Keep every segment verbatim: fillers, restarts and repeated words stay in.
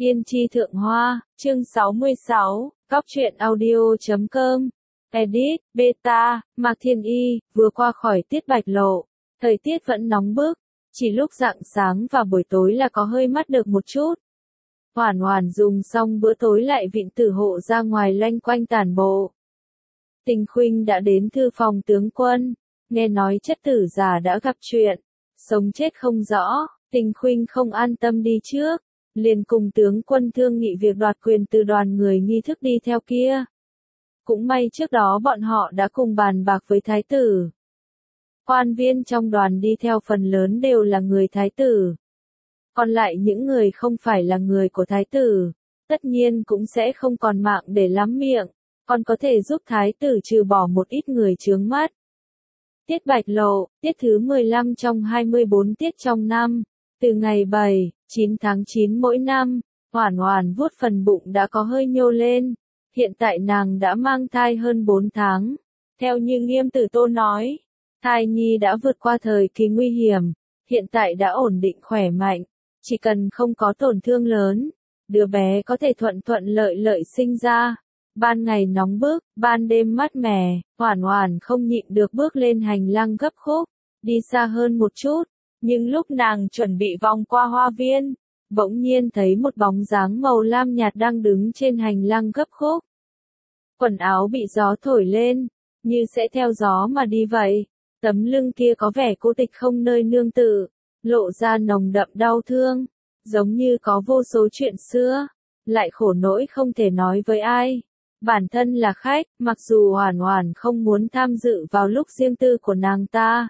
Yên chi thượng hoa, chương sáu mươi sáu, góc truyện audio chấm com. Edit, Beta, Mạc Thiên Y, vừa qua khỏi tiết bạch lộ. Thời tiết vẫn nóng bức, chỉ lúc rạng sáng và buổi tối là có hơi mát được một chút. Hoản Hoản dùng xong bữa tối lại vịn tử hộ ra ngoài loanh quanh tản bộ. Tình Khuynh đã đến thư phòng tướng quân, nghe nói chất tử già đã gặp chuyện, sống chết không rõ, Tình Khuynh không an tâm đi trước, liền cùng tướng quân thương nghị việc đoạt quyền từ đoàn người nghi thức đi theo kia. Cũng may trước đó bọn họ đã cùng bàn bạc với thái tử. Quan viên trong đoàn đi theo phần lớn đều là người thái tử. Còn lại những người không phải là người của thái tử, tất nhiên cũng sẽ không còn mạng để lắm miệng, còn có thể giúp thái tử trừ bỏ một ít người chướng mắt. Tiết bạch lộ, tiết thứ mười lăm trong hai mươi bốn tiết trong năm, từ ngày bảy, chín tháng chín mỗi năm, Hoản Hoản vuốt phần bụng đã có hơi nhô lên, hiện tại nàng đã mang thai hơn bốn tháng. Theo như Nghiêm Tử Tô nói, thai nhi đã vượt qua thời kỳ nguy hiểm, hiện tại đã ổn định khỏe mạnh, chỉ cần không có tổn thương lớn, đứa bé có thể thuận thuận lợi lợi sinh ra. Ban ngày nóng bức, ban đêm mát mẻ, Hoản Hoản không nhịn được bước lên hành lang gấp khúc, đi xa hơn một chút, nhưng lúc nàng chuẩn bị vòng qua hoa viên, bỗng nhiên thấy một bóng dáng màu lam nhạt đang đứng trên hành lang gấp khúc. Quần áo bị gió thổi lên, như sẽ theo gió mà đi vậy, tấm lưng kia có vẻ cô tịch không nơi nương tựa, lộ ra nồng đậm đau thương, giống như có vô số chuyện xưa, lại khổ nỗi không thể nói với ai. Bản thân là khách, mặc dù Hoản Hoản không muốn tham dự vào lúc riêng tư của nàng ta,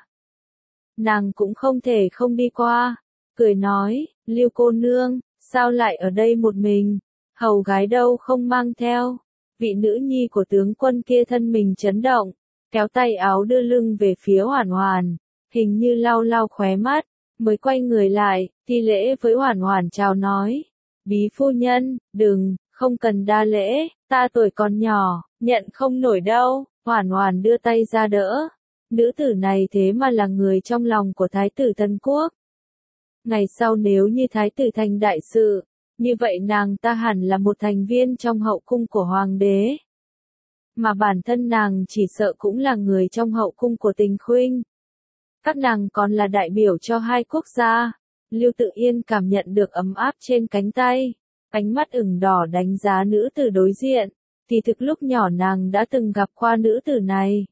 nàng cũng không thể không đi qua, cười nói, Lưu cô nương, sao lại ở đây một mình, hầu gái đâu không mang theo. Vị nữ nhi của tướng quân kia thân mình chấn động, kéo tay áo đưa lưng về phía Hoản Hoản, hình như lau lau khóe mắt, mới quay người lại, thi lễ với Hoản Hoản chào nói, bí phu nhân, đừng, không cần đa lễ, ta tuổi còn nhỏ, nhận không nổi đâu. Hoản Hoản đưa tay ra đỡ, nữ tử này thế mà là người trong lòng của thái tử Tần Quốc. Ngày sau nếu như thái tử thành đại sự, như vậy nàng ta hẳn là một thành viên trong hậu cung của hoàng đế. Mà bản thân nàng chỉ sợ cũng là người trong hậu cung của Tình Khuynh. Các nàng còn là đại biểu cho hai quốc gia. Lưu Tự Yên cảm nhận được ấm áp trên cánh tay, ánh mắt ửng đỏ đánh giá nữ tử đối diện, thì thực lúc nhỏ nàng đã từng gặp qua nữ tử này.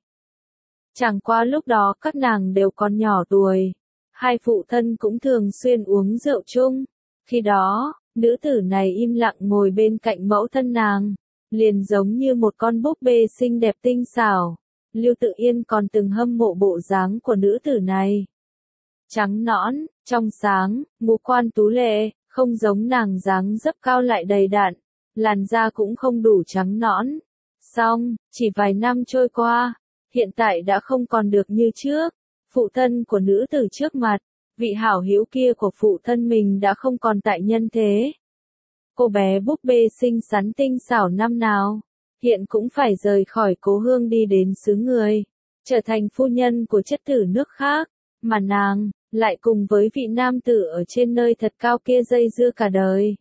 Chẳng qua lúc đó các nàng đều còn nhỏ tuổi, hai phụ thân cũng thường xuyên uống rượu chung. Khi đó, nữ tử này im lặng ngồi bên cạnh mẫu thân nàng, liền giống như một con búp bê xinh đẹp tinh xảo. Lưu Tự Yên còn từng hâm mộ bộ dáng của nữ tử này. Trắng nõn, trong sáng, ngũ quan tú lệ, không giống nàng dáng dấp cao lại đầy đặn, làn da cũng không đủ trắng nõn. Song, chỉ vài năm trôi qua, hiện tại đã không còn được như trước. Phụ thân của nữ tử trước mặt, vị hảo hữu kia của phụ thân mình đã không còn tại nhân thế. Cô bé búp bê xinh xắn tinh xảo năm nào, hiện cũng phải rời khỏi cố hương đi đến xứ người, trở thành phu nhân của chất tử nước khác, mà nàng lại cùng với vị nam tử ở trên nơi thật cao kia dây dưa cả đời.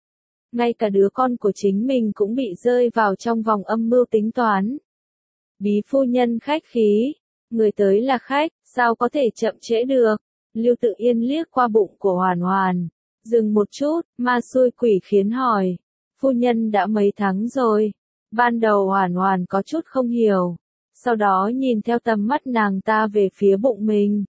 Ngay cả đứa con của chính mình cũng bị rơi vào trong vòng âm mưu tính toán. Bí phu nhân khách khí, người tới là khách, sao có thể chậm trễ được. Lưu Tự Yên liếc qua bụng của Hoản Hoản, dừng một chút, ma xui quỷ khiến hỏi, phu nhân đã mấy tháng rồi. Ban đầu Hoản Hoản có chút không hiểu, sau đó nhìn theo tầm mắt nàng ta về phía bụng mình,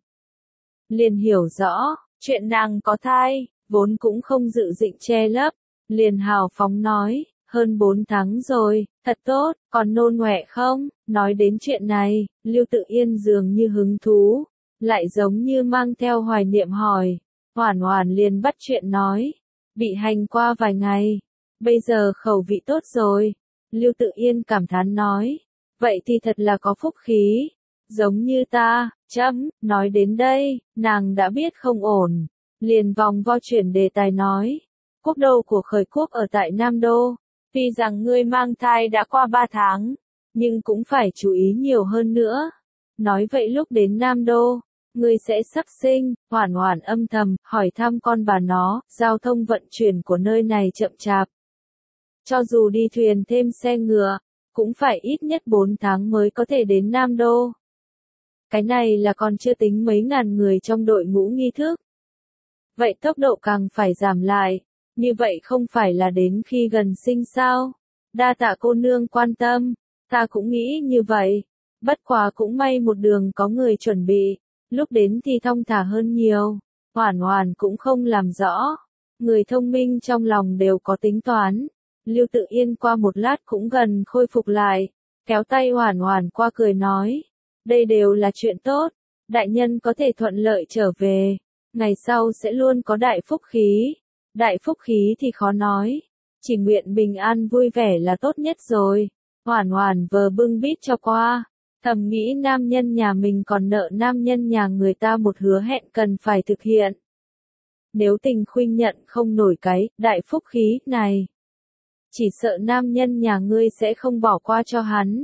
liền hiểu rõ, chuyện nàng có thai, vốn cũng không dự định che lấp, liền hào phóng nói, hơn bốn tháng rồi, thật tốt, còn nôn ngoẹ không? Nói đến chuyện này, Lưu Tự Yên dường như hứng thú, lại giống như mang theo hoài niệm hỏi. Hoản Hoản liền bắt chuyện nói, bị hành qua vài ngày, bây giờ khẩu vị tốt rồi. Lưu Tự Yên cảm thán nói, vậy thì thật là có phúc khí, giống như ta. Chấm, nói đến đây, nàng đã biết không ổn, liền vòng vo chuyển đề tài nói, quốc đô của khởi quốc ở tại Nam Đô, tuy rằng ngươi mang thai đã qua ba tháng, nhưng cũng phải chú ý nhiều hơn nữa. Nói vậy lúc đến Nam Đô, ngươi sẽ sắp sinh. Hoản Hoản âm thầm, hỏi thăm con bà nó, giao thông vận chuyển của nơi này chậm chạp. Cho dù đi thuyền thêm xe ngựa, cũng phải ít nhất bốn tháng mới có thể đến Nam Đô. Cái này là còn chưa tính mấy ngàn người trong đội ngũ nghi thức. Vậy tốc độ càng phải giảm lại, như vậy không phải là đến khi gần sinh sao? Đa tạ cô nương quan tâm, ta cũng nghĩ như vậy. Bất quá cũng may một đường có người chuẩn bị, lúc đến thì thong thả hơn nhiều. Hoản Hoản cũng không làm rõ. Người thông minh trong lòng đều có tính toán. Lưu Tự Yên qua một lát cũng gần khôi phục lại, kéo tay Hoản Hoản qua cười nói. Đây đều là chuyện tốt, đại nhân có thể thuận lợi trở về, ngày sau sẽ luôn có đại phúc khí. Đại phúc khí thì khó nói, chỉ nguyện bình an vui vẻ là tốt nhất rồi. Hoản Hoản vờ bưng bít cho qua, thầm nghĩ nam nhân nhà mình còn nợ nam nhân nhà người ta một hứa hẹn cần phải thực hiện. Nếu Tình Khuynh nhận không nổi cái đại phúc khí này, chỉ sợ nam nhân nhà ngươi sẽ không bỏ qua cho hắn.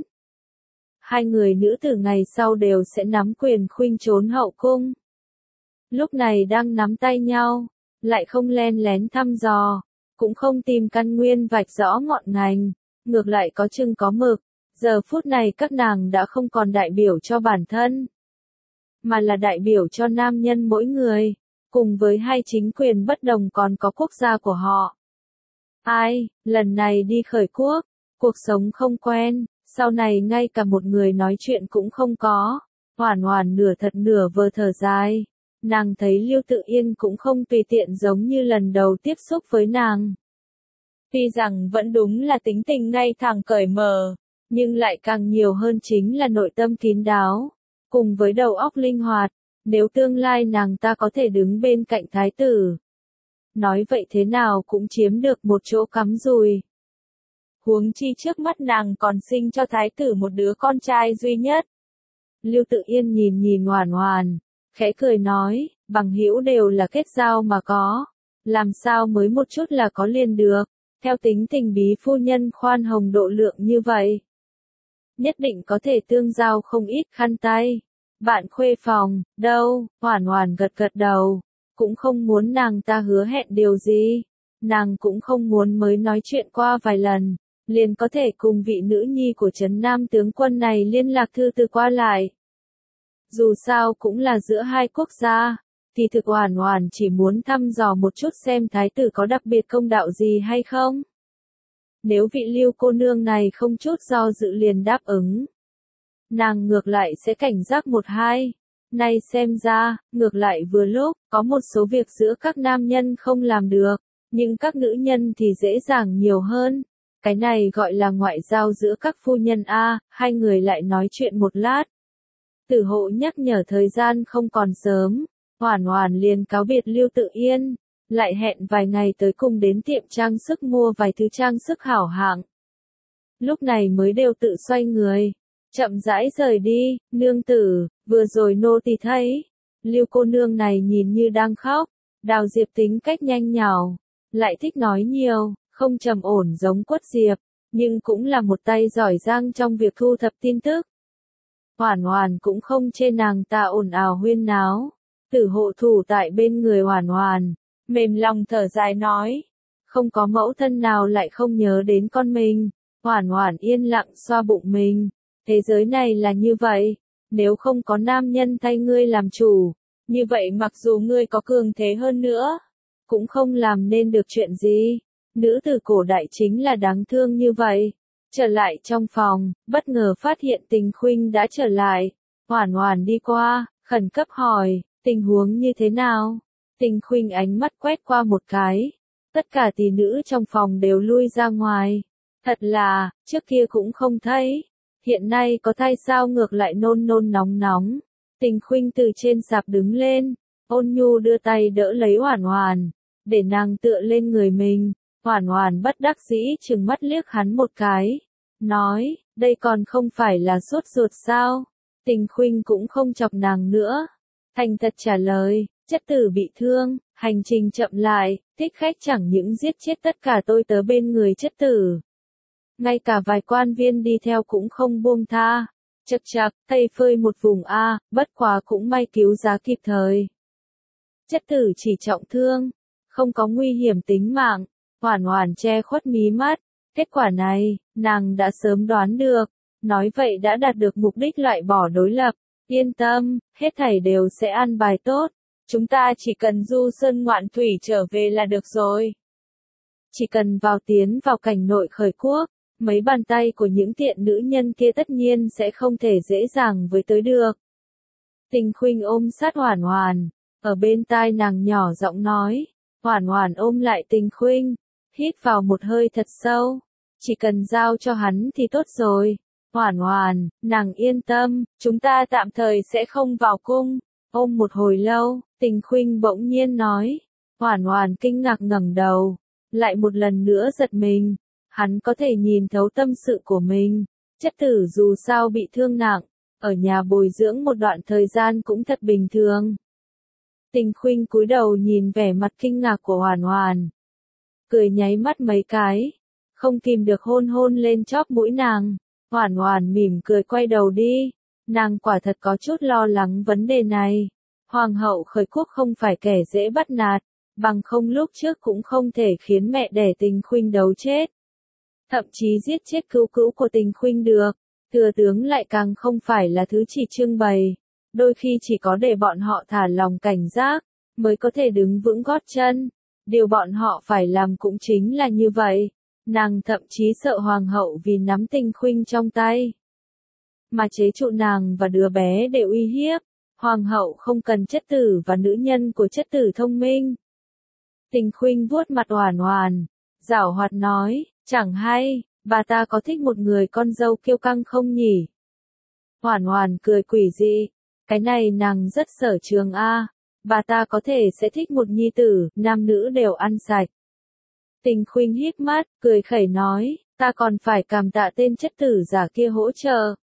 Hai người nữ tử ngày sau đều sẽ nắm quyền khuynh trốn hậu cung. Lúc này đang nắm tay nhau, lại không len lén thăm dò, cũng không tìm căn nguyên vạch rõ ngọn ngành, ngược lại có chừng có mực. Giờ phút này các nàng đã không còn đại biểu cho bản thân, mà là đại biểu cho nam nhân mỗi người, cùng với hai chính quyền bất đồng còn có quốc gia của họ. Ai, lần này đi khởi quốc, cuộc sống không quen, sau này ngay cả một người nói chuyện cũng không có. Hoản Hoản nửa thật nửa vờ thở dài, nàng thấy Lưu Tự Yên cũng không tùy tiện giống như lần đầu tiếp xúc với nàng. Tuy rằng vẫn đúng là tính tình ngay thẳng cởi mở, nhưng lại càng nhiều hơn chính là nội tâm kín đáo, cùng với đầu óc linh hoạt. Nếu tương lai nàng ta có thể đứng bên cạnh thái tử, nói vậy thế nào cũng chiếm được một chỗ cắm rùi. Huống chi trước mắt nàng còn sinh cho thái tử một đứa con trai duy nhất. Lưu Tự Yên nhìn nhìn Hoản Hoản, khẽ cười nói, bằng hữu đều là kết giao mà có, làm sao mới một chút là có liền được, theo tính tình bí phu nhân khoan hồng độ lượng như vậy. Nhất định có thể tương giao không ít khăn tay. Bạn khuê phòng, đâu? Hoản Hoản gật gật đầu, cũng không muốn nàng ta hứa hẹn điều gì, nàng cũng không muốn mới nói chuyện qua vài lần, liền có thể cùng vị nữ nhi của Trấn Nam tướng quân này liên lạc thư từ qua lại. Dù sao cũng là giữa hai quốc gia, thì thực Hoản Hoản chỉ muốn thăm dò một chút xem thái tử có đặc biệt công đạo gì hay không. Nếu vị Lưu cô nương này không chút do dự liền đáp ứng, nàng ngược lại sẽ cảnh giác một hai. Nay xem ra, ngược lại vừa lúc, có một số việc giữa các nam nhân không làm được, nhưng các nữ nhân thì dễ dàng nhiều hơn. Cái này gọi là ngoại giao giữa các phu nhân a. Hai người lại nói chuyện một lát. Tử Hộ nhắc nhở thời gian không còn sớm, Hoản Hoản liền cáo biệt Lưu Tự Yên, lại hẹn vài ngày tới cùng đến tiệm trang sức mua vài thứ trang sức hảo hạng. Lúc này mới đều tự xoay người, chậm rãi rời đi. Nương tử, vừa rồi nô tỳ thấy, Lưu cô nương này nhìn như đang khóc. Đào Diệp tính cách nhanh nhảu, lại thích nói nhiều, không trầm ổn giống Quất Diệp, nhưng cũng là một tay giỏi giang trong việc thu thập tin tức. Hoản Hoản cũng không chê nàng ta ồn ào huyên náo. Tử Hộ thủ tại bên người Hoản Hoản, mềm lòng thở dài nói, không có mẫu thân nào lại không nhớ đến con mình. Hoản Hoản yên lặng xoa bụng mình, thế giới này là như vậy, nếu không có nam nhân thay ngươi làm chủ, như vậy mặc dù ngươi có cường thế hơn nữa, cũng không làm nên được chuyện gì. Nữ tử cổ đại chính là đáng thương như vậy. Trở lại trong phòng, bất ngờ phát hiện Tình Khuynh đã trở lại. Hoản Hoản đi qua, khẩn cấp hỏi, tình huống như thế nào? Tình Khuynh ánh mắt quét qua một cái. Tất cả tỷ nữ trong phòng đều lui ra ngoài. Thật là, trước kia cũng không thấy. Hiện nay có thay sao ngược lại nôn nôn nóng nóng. Tình Khuynh từ trên sạp đứng lên, ôn nhu đưa tay đỡ lấy Hoản Hoản, để nàng tựa lên người mình. Hoản Hoản bất đắc dĩ trừng mắt liếc hắn một cái, nói, đây còn không phải là sốt ruột sao? Tình Khuynh cũng không chọc nàng nữa, thành thật trả lời, chất tử bị thương, hành trình chậm lại, thích khách chẳng những giết chết tất cả tôi tớ bên người chất tử, ngay cả vài quan viên đi theo cũng không buông tha. Chậc chậc, thây phơi một vùng a, bất quá cũng may cứu giá kịp thời. Chất tử chỉ trọng thương, không có nguy hiểm tính mạng, Hoàn Hoàn che khuất mí mắt, kết quả này, nàng đã sớm đoán được, nói vậy đã đạt được mục đích loại bỏ đối lập, yên tâm, hết thảy đều sẽ an bài tốt, chúng ta chỉ cần du sơn ngoạn thủy trở về là được rồi. Chỉ cần vào tiến vào cảnh nội khởi quốc, mấy bàn tay của những tiện nữ nhân kia tất nhiên sẽ không thể dễ dàng với tới được. Tình Khuynh ôm sát Hoàn Hoàn, ở bên tai nàng nhỏ giọng nói, Hoàn Hoàn ôm lại Tình Khuynh, hít vào một hơi thật sâu, chỉ cần giao cho hắn thì tốt rồi. Hoàn Hoàn, nàng yên tâm, chúng ta tạm thời sẽ không vào cung. Ôm một hồi lâu, Tình Khuynh bỗng nhiên nói, Hoàn Hoàn kinh ngạc ngẩng đầu, lại một lần nữa giật mình, hắn có thể nhìn thấu tâm sự của mình, chất tử dù sao bị thương nặng, ở nhà bồi dưỡng một đoạn thời gian cũng thật bình thường. Tình Khuynh cúi đầu nhìn vẻ mặt kinh ngạc của Hoàn Hoàn, cười nháy mắt mấy cái, không kìm được hôn hôn lên chóp mũi nàng. Hoàn Hoàn mỉm cười quay đầu đi, nàng quả thật có chút lo lắng vấn đề này. Hoàng hậu khởi quốc không phải kẻ dễ bắt nạt, bằng không lúc trước cũng không thể khiến mẹ đẻ Tình Khuynh đấu chết. Thậm chí giết chết cứu cứu của Tình Khuynh được, thừa tướng lại càng không phải là thứ chỉ trưng bày, đôi khi chỉ có để bọn họ thả lòng cảnh giác, mới có thể đứng vững gót chân. Điều bọn họ phải làm cũng chính là như vậy. Nàng thậm chí sợ hoàng hậu vì nắm Tình Khuynh trong tay, mà chế trụ nàng và đứa bé để uy hiếp. Hoàng hậu không cần chất tử và nữ nhân của chất tử thông minh. Tình Khuynh vuốt mặt Hoàn Hoàn, giảo hoạt nói, chẳng hay, bà ta có thích một người con dâu kiêu căng không nhỉ? Hoàn Hoàn cười quỷ dị, cái này nàng rất sở trường a, bà ta có thể sẽ thích một nhi tử, nam nữ đều ăn sạch. Tình Khuynh híp mắt, cười khẩy nói, ta còn phải cảm tạ tên chất tử giả kia hỗ trợ.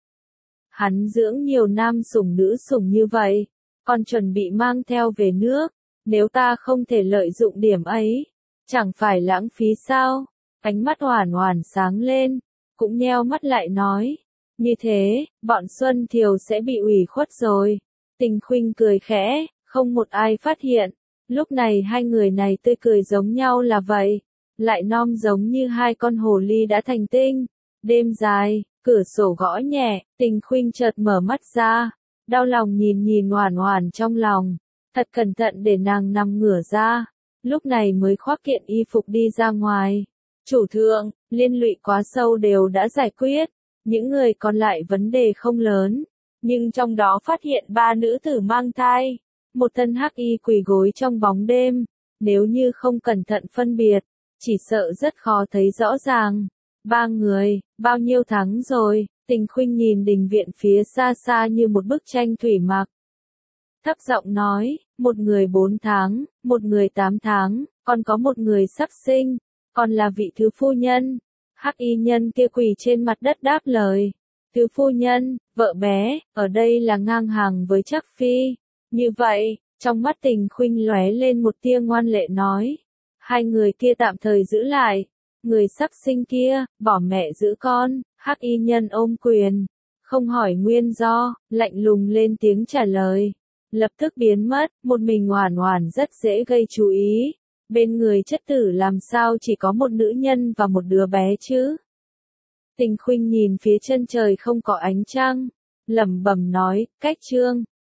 Hắn dưỡng nhiều nam sủng nữ sủng như vậy, còn chuẩn bị mang theo về nước, nếu ta không thể lợi dụng điểm ấy, chẳng phải lãng phí sao? Ánh mắt Hoàn Hoàn sáng lên, cũng nheo mắt lại nói, như thế, bọn Xuân Thiều sẽ bị ủy khuất rồi. Tình Khuynh cười khẽ, không một ai phát hiện, lúc này hai người này tươi cười giống nhau là vậy, lại non giống như hai con hồ ly đã thành tinh. Đêm dài, cửa sổ gõ nhẹ, Tình Khuynh chợt mở mắt ra, đau lòng nhìn nhìn Hoàn Hoàn trong lòng, thật cẩn thận để nàng nằm ngửa ra, lúc này mới khoác kiện y phục đi ra ngoài. Chủ thượng, liên lụy quá sâu đều đã giải quyết, những người còn lại vấn đề không lớn, nhưng trong đó phát hiện ba nữ tử mang thai, một thân hắc y quỳ gối trong bóng đêm, nếu như không cẩn thận phân biệt, chỉ sợ rất khó thấy rõ ràng. Ba người, bao nhiêu tháng rồi? Tình Khuynh nhìn đình viện phía xa xa như một bức tranh thủy mặc. Thấp giọng nói, một người bốn tháng, một người tám tháng, còn có một người sắp sinh, còn là vị thứ phu nhân. Hắc y nhân kia quỳ trên mặt đất đáp lời. Thứ phu nhân, vợ bé, ở đây là ngang hàng với Trác Phi. Như vậy, trong mắt Tình Khuynh lóe lên một tia ngoan lệ nói. Hai người kia tạm thời giữ lại. Người sắp sinh kia, bỏ mẹ giữ con. Hắc y nhân ôm quyền, không hỏi nguyên do, lạnh lùng lên tiếng trả lời. Lập tức biến mất, một mình Hoàn Hoàn rất dễ gây chú ý. Bên người chất tử làm sao chỉ có một nữ nhân và một đứa bé chứ? Tình Khuynh nhìn phía chân trời không có ánh trăng, lẩm bẩm nói, cách trương.